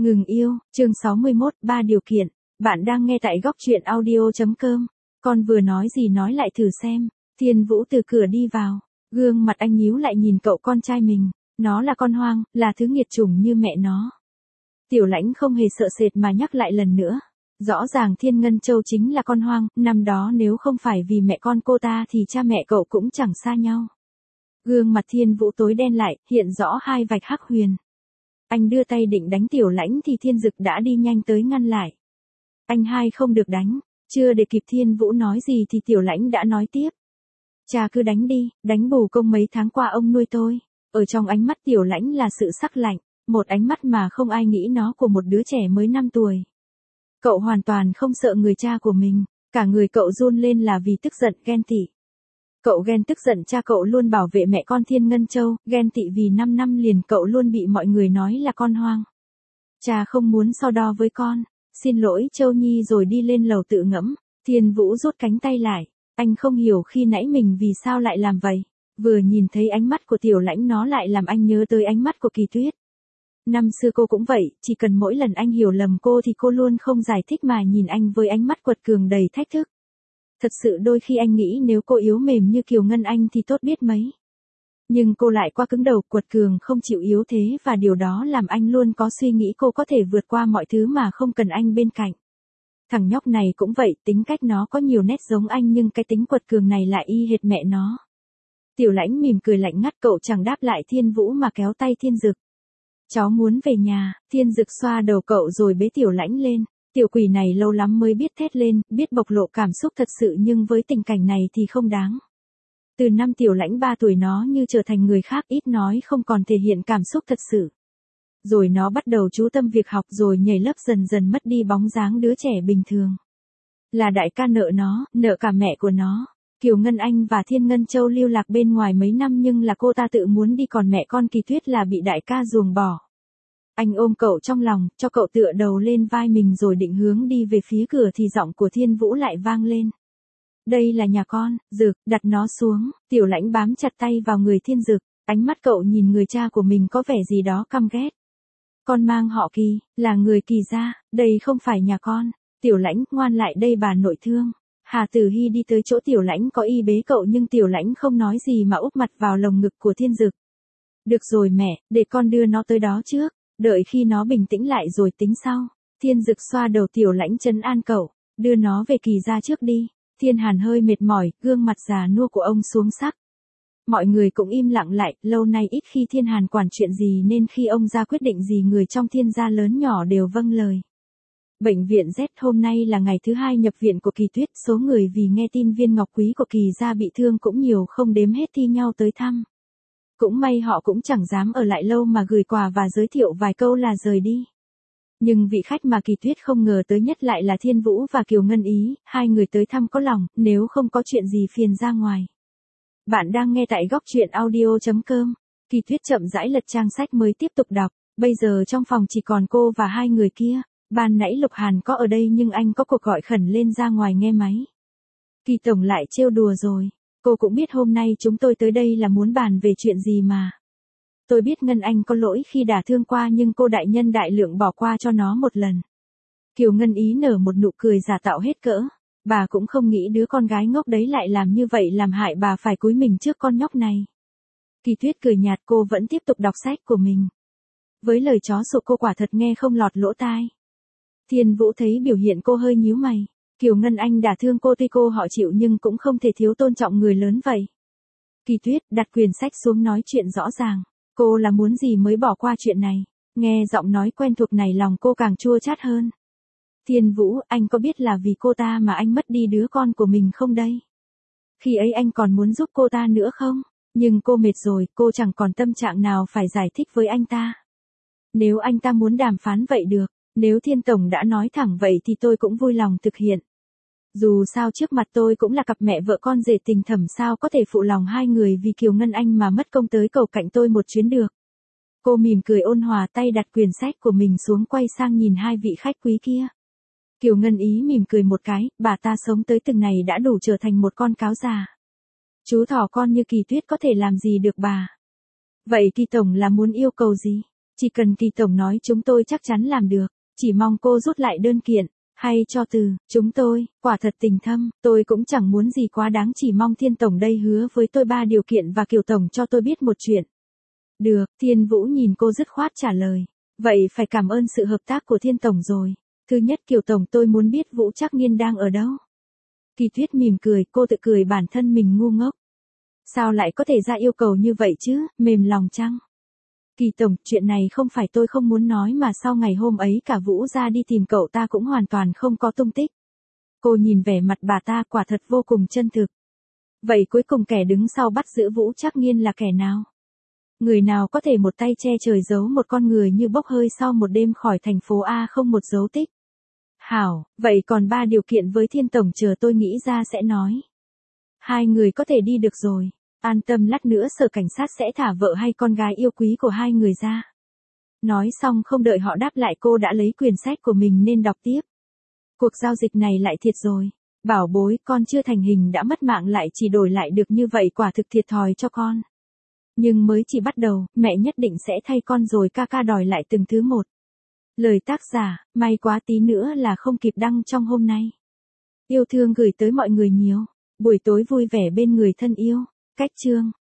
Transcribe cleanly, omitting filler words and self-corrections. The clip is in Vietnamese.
Ngừng yêu, chương 61, 3 điều kiện. Bạn đang nghe tại góc truyện audio.com. Con vừa nói gì nói lại thử xem. Thiên Vũ từ cửa đi vào. Gương mặt anh nhíu lại nhìn cậu con trai mình. Nó là con hoang, là thứ nghiệt chủng như mẹ nó. Tiểu Lãnh không hề sợ sệt mà nhắc lại lần nữa. Rõ ràng Thiên Ngân Châu chính là con hoang, năm đó nếu không phải vì mẹ con cô ta thì cha mẹ cậu cũng chẳng xa nhau. Gương mặt Thiên Vũ tối đen lại, hiện rõ hai vạch hắc huyền. Anh đưa tay định đánh Tiểu Lãnh thì Thiên Dực đã đi nhanh tới ngăn lại. Anh hai không được đánh, chưa để kịp Thiên Vũ nói gì thì Tiểu Lãnh đã nói tiếp. Cha cứ đánh đi, đánh bù công mấy tháng qua ông nuôi tôi. Ở trong ánh mắt Tiểu Lãnh là sự sắc lạnh, một ánh mắt mà không ai nghĩ nó của một đứa trẻ mới 5 tuổi. Cậu hoàn toàn không sợ người cha của mình, cả người cậu run lên là vì tức giận ghen tị. Cậu ghen tức giận cha cậu luôn bảo vệ mẹ con Thiên Ngân Châu, ghen tị vì 5 năm liền cậu luôn bị mọi người nói là con hoang. Cha không muốn so đo với con, xin lỗi Châu Nhi rồi đi lên lầu tự ngẫm. Thiên Vũ rút cánh tay lại, anh không hiểu khi nãy mình vì sao lại làm vậy. Vừa nhìn thấy ánh mắt của Tiểu Lãnh nó lại làm anh nhớ tới ánh mắt của Kỳ Tuyết. Năm xưa cô cũng vậy, chỉ cần mỗi lần anh hiểu lầm cô thì cô luôn không giải thích mà nhìn anh với ánh mắt quật cường đầy thách thức. Thật sự đôi khi anh nghĩ nếu cô yếu mềm như Kiều Ngân Anh thì tốt biết mấy. Nhưng cô lại quá cứng đầu, quật cường không chịu yếu thế và điều đó làm anh luôn có suy nghĩ cô có thể vượt qua mọi thứ mà không cần anh bên cạnh. Thằng nhóc này cũng vậy, tính cách nó có nhiều nét giống anh nhưng cái tính quật cường này lại y hệt mẹ nó. Tiểu Lãnh mỉm cười lạnh ngắt, cậu chẳng đáp lại Thiên Vũ mà kéo tay Thiên Dực. Cháu muốn về nhà. Thiên Dực xoa đầu cậu rồi bế Tiểu Lãnh lên. Tiểu quỷ này lâu lắm mới biết thét lên, biết bộc lộ cảm xúc thật sự nhưng với tình cảnh này thì không đáng. Từ năm Tiểu Lãnh 3 tuổi nó như trở thành người khác, ít nói không còn thể hiện cảm xúc thật sự. Rồi nó bắt đầu chú tâm việc học rồi nhảy lớp dần dần mất đi bóng dáng đứa trẻ bình thường. Là đại ca nợ nó, nợ cả mẹ của nó. Kiều Ngân Anh và Thiên Ngân Châu lưu lạc bên ngoài mấy năm nhưng là cô ta tự muốn đi còn mẹ con Kỳ Tuyết là bị đại ca ruồng bỏ. Anh ôm cậu trong lòng, cho cậu tựa đầu lên vai mình rồi định hướng đi về phía cửa thì giọng của Thiên Vũ lại vang lên. Đây là nhà con, Dực, đặt nó xuống. Tiểu Lãnh bám chặt tay vào người Thiên Dực, ánh mắt cậu nhìn người cha của mình có vẻ gì đó căm ghét. Con mang họ Kỳ, là người Kỳ gia, đây không phải nhà con. Tiểu Lãnh, ngoan lại đây bà nội thương. Hà Tử Hy đi tới chỗ Tiểu Lãnh có y bế cậu nhưng Tiểu Lãnh không nói gì mà úp mặt vào lồng ngực của Thiên Dực. Được rồi mẹ, để con đưa nó tới đó trước, đợi khi nó bình tĩnh lại rồi tính sau. Thiên Dực xoa đầu Tiểu Lãnh trấn an cậu, đưa nó về Kỳ gia trước đi. Thiên Hàn hơi mệt mỏi, gương mặt già nua của ông xuống sắc. Mọi người cũng im lặng lại, lâu nay ít khi Thiên Hàn quản chuyện gì nên khi ông ra quyết định gì người trong Thiên gia lớn nhỏ đều vâng lời. Bệnh viện Z hôm nay là ngày thứ 2 nhập viện của Kỳ Tuyết, số người vì nghe tin viên ngọc quý của Kỳ gia bị thương cũng nhiều không đếm hết thi nhau tới thăm. Cũng may họ cũng chẳng dám ở lại lâu mà gửi quà và giới thiệu vài câu là rời đi. Nhưng vị khách mà Kỳ Tuyết không ngờ tới nhất lại là Thiên Vũ và Kiều Ngân Ý, hai người tới thăm có lòng, nếu không có chuyện gì phiền ra ngoài. Bạn đang nghe tại góc truyện audio.com. Kỳ Tuyết chậm rãi lật trang sách mới tiếp tục đọc, bây giờ trong phòng chỉ còn cô và hai người kia. Ban nãy Lục Hàn có ở đây nhưng anh có cuộc gọi khẩn lên ra ngoài nghe máy. Kỳ tổng lại trêu đùa rồi, cô cũng biết hôm nay chúng tôi tới đây là muốn bàn về chuyện gì mà. Tôi biết Ngân Anh có lỗi khi đả thương qua nhưng cô đại nhân đại lượng bỏ qua cho nó một lần. Kiều Ngân Ý nở một nụ cười giả tạo hết cỡ, bà cũng không nghĩ đứa con gái ngốc đấy lại làm như vậy làm hại bà phải cúi mình trước con nhóc này. Kỳ Tuyết cười nhạt, cô vẫn tiếp tục đọc sách của mình. Với lời chó sủa cô quả thật nghe không lọt lỗ tai. Thiên Vũ thấy biểu hiện cô hơi nhíu mày. Kiều Ngân Anh đả thương cô tuy cô họ chịu nhưng cũng không thể thiếu tôn trọng người lớn vậy. Kỳ Tuyết đặt quyển sách xuống nói chuyện rõ ràng. Cô là muốn gì mới bỏ qua chuyện này. Nghe giọng nói quen thuộc này lòng cô càng chua chát hơn. Thiên Vũ, anh có biết là vì cô ta mà anh mất đi đứa con của mình không đây? Khi ấy anh còn muốn giúp cô ta nữa không? Nhưng cô mệt rồi, cô chẳng còn tâm trạng nào phải giải thích với anh ta. Nếu anh ta muốn đàm phán vậy được. Nếu Thiên Tổng đã nói thẳng vậy thì tôi cũng vui lòng thực hiện. Dù sao trước mặt tôi cũng là cặp mẹ vợ con rể tình thầm, sao có thể phụ lòng hai người vì Kiều Ngân Anh mà mất công tới cầu cạnh tôi một chuyến được. Cô mỉm cười ôn hòa, tay đặt quyển sách của mình xuống quay sang nhìn hai vị khách quý kia. Kiều Ngân Ý mỉm cười một cái, bà ta sống tới từng này đã đủ trở thành một con cáo già. Chú thỏ con như Kỳ Tuyết có thể làm gì được bà. Vậy Kỳ Tổng là muốn yêu cầu gì? Chỉ cần Kỳ tổng nói chúng tôi chắc chắn làm được, chỉ mong cô rút lại đơn kiện, hay cho từ, chúng tôi, quả thật tình thâm, tôi cũng chẳng muốn gì quá đáng, chỉ mong Thiên tổng đây hứa với tôi 3 điều kiện và Kiều tổng cho tôi biết một chuyện. Được, Thiên Vũ nhìn cô dứt khoát trả lời. Vậy phải cảm ơn sự hợp tác của Thiên tổng rồi. Thứ nhất, Kiều tổng, tôi muốn biết Vũ Trác Nghiên đang ở đâu. Kỳ Tuyết mỉm cười, cô tự cười bản thân mình ngu ngốc. Sao lại có thể ra yêu cầu như vậy chứ, mềm lòng chăng? Kỳ tổng, chuyện này không phải tôi không muốn nói mà sau ngày hôm ấy cả Vũ ra đi tìm cậu ta cũng hoàn toàn không có tung tích. Cô nhìn vẻ mặt bà ta quả thật vô cùng chân thực. Vậy cuối cùng kẻ đứng sau bắt giữ Vũ Trác Nghiên là kẻ nào? Người nào có thể một tay che trời giấu một con người như bốc hơi sau một đêm khỏi thành phố A không một dấu tích? Hảo, vậy còn 3 điều kiện với Thiên tổng chờ tôi nghĩ ra sẽ nói. 2 người có thể đi được rồi. An tâm, lát nữa sở cảnh sát sẽ thả vợ hay con gái yêu quý của 2 người ra. Nói xong không đợi họ đáp lại cô đã lấy quyển sách của mình nên đọc tiếp. Cuộc giao dịch này lại thiệt rồi. Bảo bối, con chưa thành hình đã mất mạng lại chỉ đổi lại được như vậy, quả thực thiệt thòi cho con. Nhưng mới chỉ bắt đầu, mẹ nhất định sẽ thay con rồi, ca đòi lại từng thứ một. Lời tác giả, may quá tí nữa là không kịp đăng trong hôm nay. Yêu thương gửi tới mọi người nhiều. Buổi tối vui vẻ bên người thân yêu. Cách chương